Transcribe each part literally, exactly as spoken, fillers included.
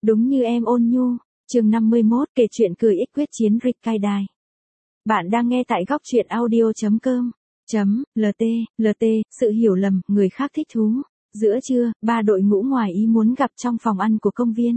Đúng như em ôn nhu. Chương năm mươi mốt, kể chuyện cười ích quyết chiến Rikkaidai. Bạn đang nghe tại góc truyện audio chấm com. Chấm, lt, lt, sự hiểu lầm, người khác thích thú. Giữa trưa, ba đội ngũ ngoài ý muốn gặp trong phòng ăn của công viên.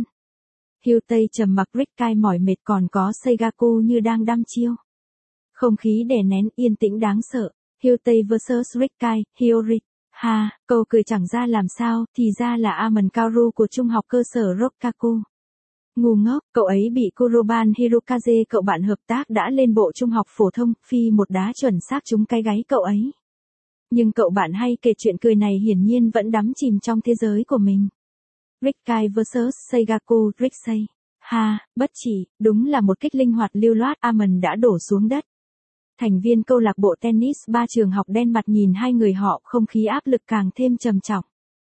Hyutei trầm mặc, Rikkai mỏi mệt, còn có Seigaku như đang đăm chiêu. Không khí đè nén, yên tĩnh đáng sợ. Hyutei versus Rikkai, Hiyori. Ha, câu cười chẳng ra làm sao, thì ra là Amon Kaoru của trung học cơ sở Rokkaku. Ngu ngốc, cậu ấy bị Kuroban Hirokaze, cậu bạn hợp tác đã lên bộ trung học phổ thông, phi một đá chuẩn xác trúng cái gáy cậu ấy. Nhưng cậu bạn hay kể chuyện cười này hiển nhiên vẫn đắm chìm trong thế giới của mình. Rikkai versus Seigaku, Riksei. Ha, bất chỉ, đúng là một kích linh hoạt lưu loát, Amon đã đổ xuống đất. Thành viên câu lạc bộ tennis ba trường học đen mặt nhìn hai người họ, không khí áp lực càng thêm trầm trọng.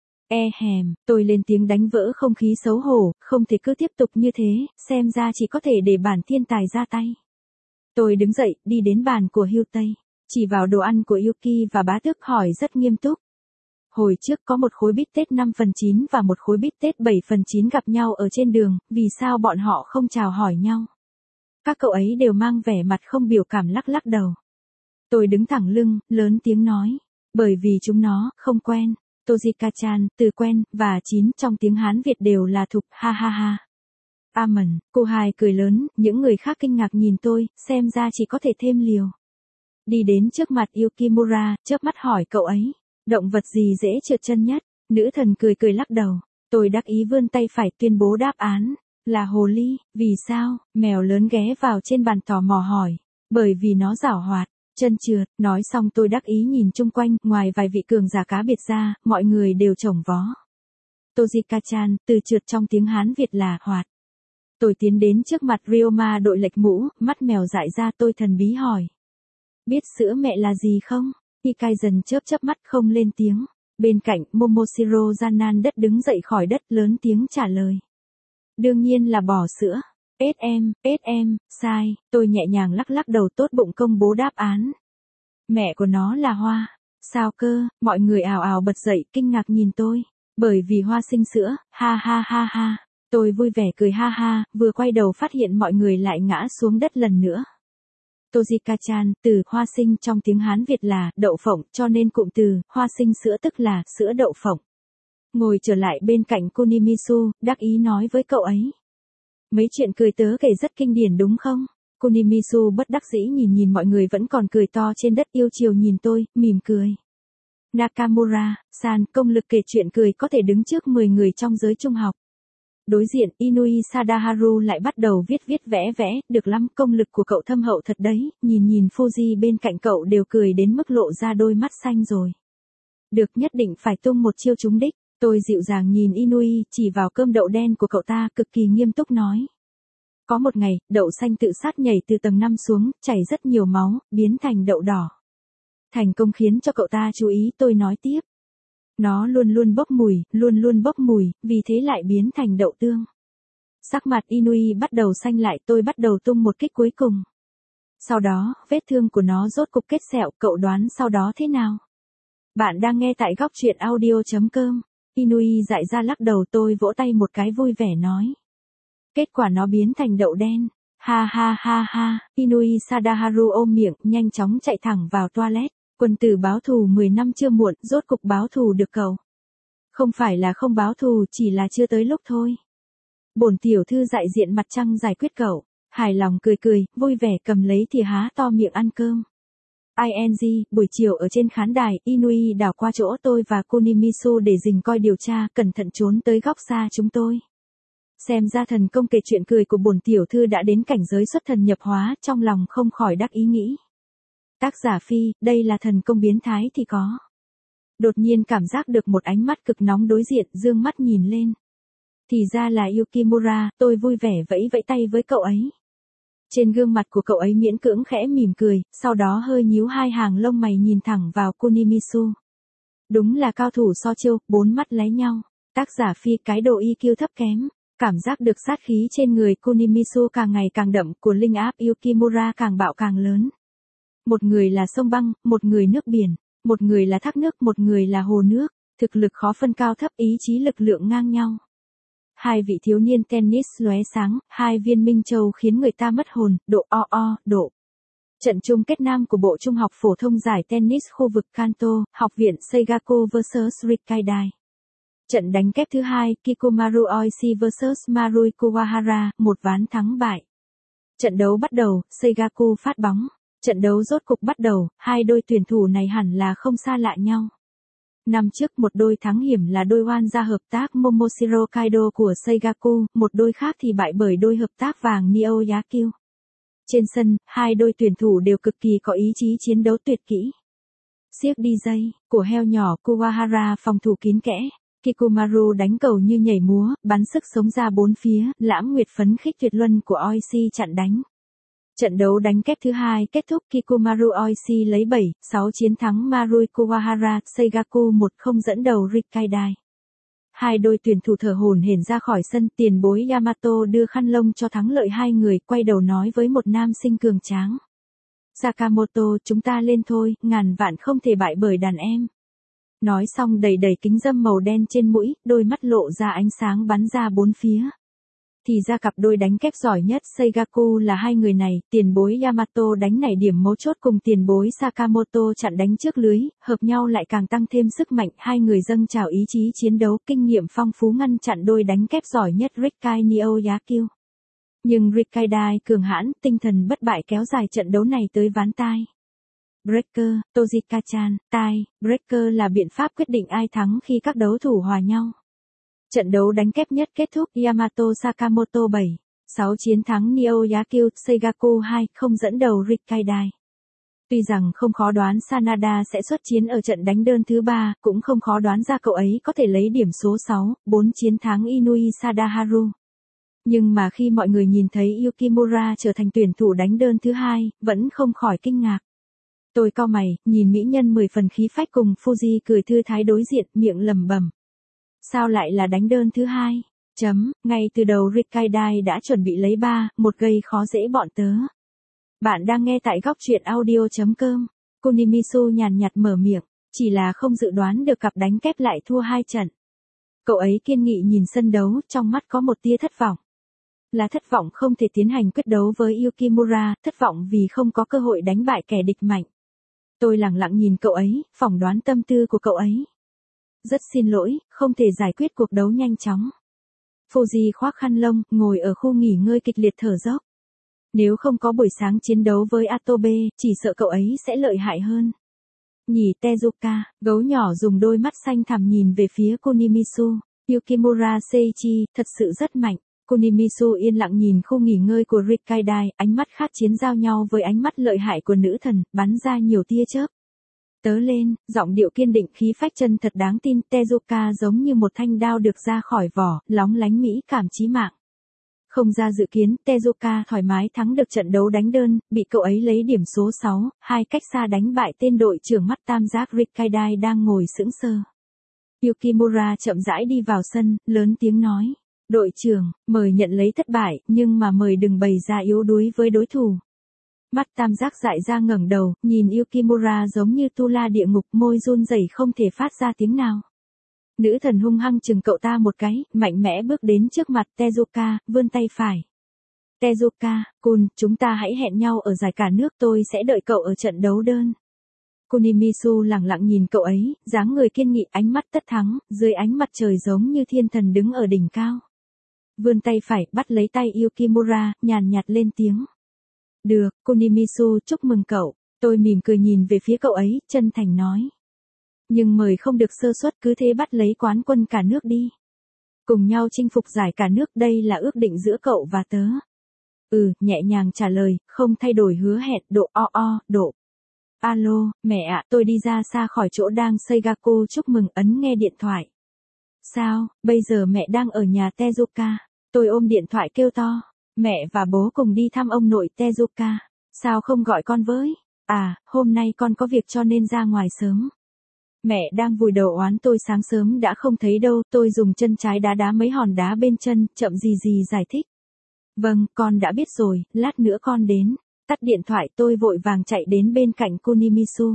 E hèm, tôi lên tiếng đánh vỡ không khí xấu hổ, không thể cứ tiếp tục như thế, xem ra chỉ có thể để bản thiên tài ra tay. Tôi đứng dậy, đi đến bàn của Hyutei, chỉ vào đồ ăn của Yuki và bá tước hỏi rất nghiêm túc. Hồi trước có một khối bít tết năm phần chín và một khối bít tết bảy phần chín gặp nhau ở trên đường, vì sao bọn họ không chào hỏi nhau? Các cậu ấy đều mang vẻ mặt không biểu cảm, lắc lắc đầu. Tôi đứng thẳng lưng, lớn tiếng nói, bởi vì chúng nó không quen. Tojika-chan, từ quen, và chín trong tiếng Hán Việt đều là thục, ha ha ha. Amon, cô hai cười lớn, những người khác kinh ngạc nhìn tôi, xem ra chỉ có thể thêm liều. Đi đến trước mặt Yukimura, chớp mắt hỏi cậu ấy, động vật gì dễ trượt chân nhất? Nữ thần cười cười lắc đầu. Tôi đắc ý vươn tay phải tuyên bố đáp án, là hồ ly. Vì sao? Mèo lớn ghé vào trên bàn tò mò hỏi. Bởi vì nó giảo hoạt. Chân trượt, nói xong tôi đắc ý nhìn chung quanh, ngoài vài vị cường giả cá biệt ra, mọi người đều chổng vó. Tojika-chan, từ trượt trong tiếng Hán Việt là hoạt. Tôi tiến đến trước mặt Ryoma đội lệch mũ, mắt mèo dại ra, tôi thần bí hỏi. Biết sữa mẹ là gì không? Hikai dần chớp chớp mắt không lên tiếng. Bên cạnh, Momoshiro gian đất đứng dậy khỏi đất, lớn tiếng trả lời. Đương nhiên là bò sữa. ét em, ét em, sai, tôi nhẹ nhàng lắc lắc đầu, tốt bụng công bố đáp án. Mẹ của nó là Hoa. Sao cơ? Mọi người ào ào bật dậy, kinh ngạc nhìn tôi. Bởi vì Hoa sinh sữa, ha ha ha ha. Tôi vui vẻ cười ha ha, vừa quay đầu phát hiện mọi người lại ngã xuống đất lần nữa. Tojika-chan, từ hoa sinh trong tiếng Hán Việt là đậu phộng, cho nên cụm từ hoa sinh sữa tức là sữa đậu phộng. Ngồi trở lại bên cạnh Kunimisu, đắc ý nói với cậu ấy. Mấy chuyện cười tớ kể rất kinh điển đúng không? Kunimisu bất đắc dĩ nhìn nhìn mọi người vẫn còn cười to trên đất, yêu chiều nhìn tôi, mỉm cười. Nakamura-san, công lực kể chuyện cười có thể đứng trước mười người trong giới trung học. Đối diện, Inui Sadaharu lại bắt đầu viết viết vẽ vẽ, được lắm, công lực của cậu thâm hậu thật đấy, nhìn nhìn Fuji bên cạnh cậu đều cười đến mức lộ ra đôi mắt xanh rồi. Được, nhất định phải tung một chiêu trúng đích. Tôi dịu dàng nhìn Inui, chỉ vào cơm đậu đen của cậu ta, cực kỳ nghiêm túc nói. Có một ngày, đậu xanh tự sát nhảy từ tầng năm xuống, chảy rất nhiều máu, biến thành đậu đỏ. Thành công khiến cho cậu ta chú ý, tôi nói tiếp. Nó luôn luôn bốc mùi, luôn luôn bốc mùi, vì thế lại biến thành đậu tương. Sắc mặt Inui bắt đầu xanh lại, tôi bắt đầu tung một kích cuối cùng. Sau đó, vết thương của nó rốt cục kết sẹo, cậu đoán sau đó thế nào? Bạn đang nghe tại góc truyện audio chấm com. Inui dại ra lắc đầu, tôi vỗ tay một cái vui vẻ nói. Kết quả nó biến thành đậu đen. Ha ha ha ha, Inui Sadaharu ôm miệng, nhanh chóng chạy thẳng vào toilet. Quân tử báo thù mười năm chưa muộn, rốt cục báo thù được cậu. Không phải là không báo thù, chỉ là chưa tới lúc thôi. Bổn tiểu thư đại diện mặt trăng giải quyết cậu. Hài lòng cười cười, vui vẻ cầm lấy thìa há to miệng ăn cơm. ing, buổi chiều ở trên khán đài, Inui đảo qua chỗ tôi và Kunimisu để dình coi điều tra, cẩn thận trốn tới góc xa chúng tôi. Xem ra thần công kể chuyện cười của bổn tiểu thư đã đến cảnh giới xuất thần nhập hóa, trong lòng không khỏi đắc ý nghĩ. Tác giả Phi, đây là thần công biến thái thì có. Đột nhiên cảm giác được một ánh mắt cực nóng đối diện, dương mắt nhìn lên. Thì ra là Yukimura, tôi vui vẻ vẫy vẫy tay với cậu ấy. Trên gương mặt của cậu ấy miễn cưỡng khẽ mỉm cười, sau đó hơi nhíu hai hàng lông mày nhìn thẳng vào Kunimisu. Đúng là cao thủ so chiêu, bốn mắt lé nhau. Tác giả Phi, cái độ i kiu thấp kém. Cảm giác được sát khí trên người Kunimisu càng ngày càng đậm, của linh áp Yukimura càng bạo càng lớn. Một người là sông băng, một người nước biển, một người là thác nước, một người là hồ nước, thực lực khó phân cao thấp, ý chí lực lượng ngang nhau. Hai vị thiếu niên tennis lóe sáng, hai viên minh châu khiến người ta mất hồn, độ o o, độ. Trận chung kết nam của bộ trung học phổ thông giải tennis khu vực Kanto, học viện Seigaku versus Rikkaidai. Trận đánh kép thứ hai, Kikumaru Oishi versus Marui Kuwahara, một ván thắng bại. Trận đấu bắt đầu, Seigaku phát bóng. Trận đấu rốt cục bắt đầu, hai đôi tuyển thủ này hẳn là không xa lạ nhau. Năm trước một đôi thắng hiểm là đôi Wanza hợp tác Momoshiro Kaido của Seigaku, một đôi khác thì bại bởi đôi hợp tác vàng Neo Yakyu. Trên sân, hai đôi tuyển thủ đều cực kỳ có ý chí chiến đấu tuyệt kỹ. Siếc đi dây, của heo nhỏ Kuwahara phòng thủ kín kẽ. Kikumaru đánh cầu như nhảy múa, bắn sức sống ra bốn phía, lãm nguyệt phấn khích tuyệt luân của Oishi chặn đánh. Trận đấu đánh kép thứ hai kết thúc, Kikumaru Oishi lấy bảy sáu chiến thắng Marui Kuwahara, Seigaku một không dẫn đầu Rikkaidai. Hai đôi tuyển thủ thở hổn hển ra khỏi sân, tiền bối Yamato đưa khăn lông cho thắng lợi hai người, quay đầu nói với một nam sinh cường tráng. Sakamoto, chúng ta lên thôi, ngàn vạn không thể bại bởi đàn em. Nói xong đầy đầy kính râm màu đen trên mũi, đôi mắt lộ ra ánh sáng bắn ra bốn phía. Thì ra cặp đôi đánh kép giỏi nhất Seigaku là hai người này, tiền bối Yamato đánh nảy điểm mấu chốt cùng tiền bối Sakamoto chặn đánh trước lưới, hợp nhau lại càng tăng thêm sức mạnh, hai người dâng trào ý chí chiến đấu, kinh nghiệm phong phú ngăn chặn đôi đánh kép giỏi nhất Rikkai Neo Yakyu. Nhưng Rikkaidai cường hãn, tinh thần bất bại kéo dài trận đấu này tới ván tai. Breaker, Tojika-chan, tai, breaker là biện pháp quyết định ai thắng khi các đấu thủ hòa nhau. Trận đấu đánh kép nhất kết thúc, Yamato Sakamoto bảy sáu chiến thắng Neo Yakyu, Seigaku hai không dẫn đầu Rikkaidai. Tuy rằng không khó đoán Sanada sẽ xuất chiến ở trận đánh đơn thứ ba, cũng không khó đoán ra cậu ấy có thể lấy điểm số sáu bốn chiến thắng Inui Sadaharu. Nhưng mà khi mọi người nhìn thấy Yukimura trở thành tuyển thủ đánh đơn thứ hai, vẫn không khỏi kinh ngạc. Tôi cau mày, nhìn mỹ nhân mười phần khí phách cùng Fuji cười thư thái đối diện, miệng lẩm bẩm. Sao lại là đánh đơn thứ hai? Chấm, ngay từ đầu Rikkaidai đã chuẩn bị lấy ba một gây khó dễ bọn tớ. Bạn đang nghe tại góc truyện audio chấm com. Kunimisu nhàn nhạt mở miệng, chỉ là không dự đoán được cặp đánh kép lại thua hai trận. Cậu ấy kiên nghị nhìn sân đấu, trong mắt có một tia thất vọng. Là thất vọng không thể tiến hành quyết đấu với Yukimura, thất vọng vì không có cơ hội đánh bại kẻ địch mạnh. Tôi lặng lặng nhìn cậu ấy, phỏng đoán tâm tư của cậu ấy. Rất xin lỗi, không thể giải quyết cuộc đấu nhanh chóng. Fuji khoác khăn lông, ngồi ở khu nghỉ ngơi kịch liệt thở dốc. Nếu không có buổi sáng chiến đấu với Atobe, chỉ sợ cậu ấy sẽ lợi hại hơn. Nhỉ Tezuka, gấu nhỏ dùng đôi mắt xanh thẳm nhìn về phía Kunimisu. Yukimura Seiichi, thật sự rất mạnh. Kunimisu yên lặng nhìn khu nghỉ ngơi của Rikkaidai, ánh mắt khát chiến giao nhau với ánh mắt lợi hại của nữ thần, bắn ra nhiều tia chớp. Tớ lên, giọng điệu kiên định khí phách chân thật đáng tin, Tezuka giống như một thanh đao được ra khỏi vỏ, lóng lánh mỹ cảm chí mạng. Không ra dự kiến, Tezuka thoải mái thắng được trận đấu đánh đơn, bị cậu ấy lấy điểm số sáu hai cách xa đánh bại tên đội trưởng mắt tam giác Rikkaidai đang ngồi sững sờ. Yukimura chậm rãi đi vào sân, lớn tiếng nói. Đội trưởng, mời nhận lấy thất bại, nhưng mà mời đừng bày ra yếu đuối với đối thủ. Mắt tam giác dại ra ngẩng đầu, nhìn Yukimura giống như tu la địa ngục, môi run rẩy không thể phát ra tiếng nào. Nữ thần hung hăng chừng cậu ta một cái, mạnh mẽ bước đến trước mặt Tezuka, vươn tay phải. Tezuka, Kun, chúng ta hãy hẹn nhau ở giải cả nước, tôi sẽ đợi cậu ở trận đấu đơn. Kunimisu lặng lặng nhìn cậu ấy, dáng người kiên nghị, ánh mắt tất thắng, dưới ánh mặt trời giống như thiên thần đứng ở đỉnh cao. Vươn tay phải, bắt lấy tay Yukimura, nhàn nhạt lên tiếng. Được, Kunimisu, chúc mừng cậu. Tôi mỉm cười nhìn về phía cậu ấy, chân thành nói. Nhưng mời không được sơ suất, cứ thế bắt lấy quán quân cả nước đi. Cùng nhau chinh phục giải cả nước, đây là ước định giữa cậu và tớ. Ừ, nhẹ nhàng trả lời, không thay đổi hứa hẹn, độ o o, độ. Alo, mẹ ạ, tôi đi ra xa khỏi chỗ đang Seigaku, chúc mừng, ấn nghe điện thoại. Sao, bây giờ mẹ đang ở nhà Tezuka. Tôi ôm điện thoại kêu to. Mẹ và bố cùng đi thăm ông nội Tezuka. Sao không gọi con với? À, hôm nay con có việc cho nên ra ngoài sớm. Mẹ đang vùi đầu oán tôi sáng sớm đã không thấy đâu, tôi dùng chân trái đá đá mấy hòn đá bên chân, chậm gì gì giải thích. Vâng, con đã biết rồi, lát nữa con đến. Tắt điện thoại, tôi vội vàng chạy đến bên cạnh Kunimisu.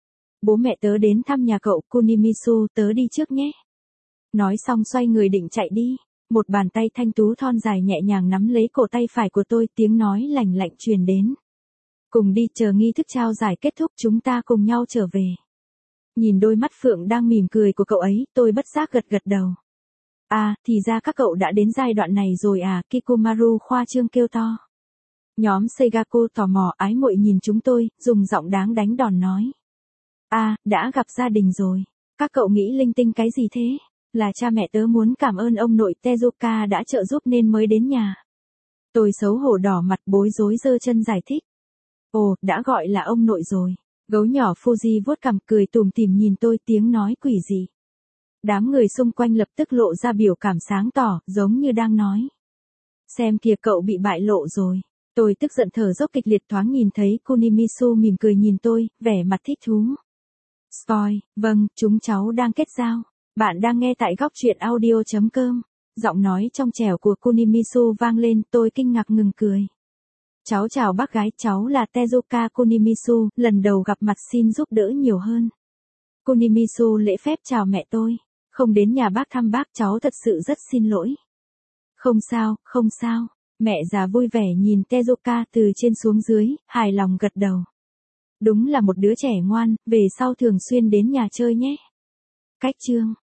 Bố mẹ tớ đến thăm nhà cậu, Kunimisu, tớ đi trước nhé. Nói xong xoay người định chạy đi. Một bàn tay thanh tú thon dài nhẹ nhàng nắm lấy cổ tay phải của tôi, tiếng nói lành lạnh truyền đến. Cùng đi, chờ nghi thức trao giải kết thúc chúng ta cùng nhau trở về. Nhìn đôi mắt phượng đang mỉm cười của cậu ấy, tôi bất giác gật gật đầu. À, thì ra các cậu đã đến giai đoạn này rồi à, Kikomaru khoa trương kêu to. Nhóm Seigako tò mò ái muội nhìn chúng tôi, dùng giọng đáng đánh đòn nói. À, đã gặp gia đình rồi. Các cậu nghĩ linh tinh cái gì thế? Là cha mẹ tớ muốn cảm ơn ông nội Tezuka đã trợ giúp nên mới đến nhà. Tôi xấu hổ đỏ mặt bối rối giơ chân giải thích. Ồ, đã gọi là ông nội rồi. Gấu nhỏ Fuji vuốt cằm cười tủm tỉm nhìn tôi, tiếng nói quỷ dị. Đám người xung quanh lập tức lộ ra biểu cảm sáng tỏ, giống như đang nói. Xem kìa, cậu bị bại lộ rồi. Tôi tức giận thở dốc kịch liệt, thoáng nhìn thấy Kunimisu mỉm cười nhìn tôi, vẻ mặt thích thú. Spoil, vâng, chúng cháu đang kết giao. Bạn đang nghe tại góc truyện audio chấm com. Giọng nói trong trẻo của Kunimisu vang lên, tôi kinh ngạc ngừng cười. Cháu chào bác gái, cháu là Tezuka Kunimisu, lần đầu gặp mặt xin giúp đỡ nhiều hơn. Kunimisu lễ phép chào mẹ tôi. Không đến nhà bác thăm bác, cháu thật sự rất xin lỗi. Không sao, không sao. Mẹ già vui vẻ nhìn Tezuka từ trên xuống dưới, hài lòng gật đầu. Đúng là một đứa trẻ ngoan, về sau thường xuyên đến nhà chơi nhé. Cách chương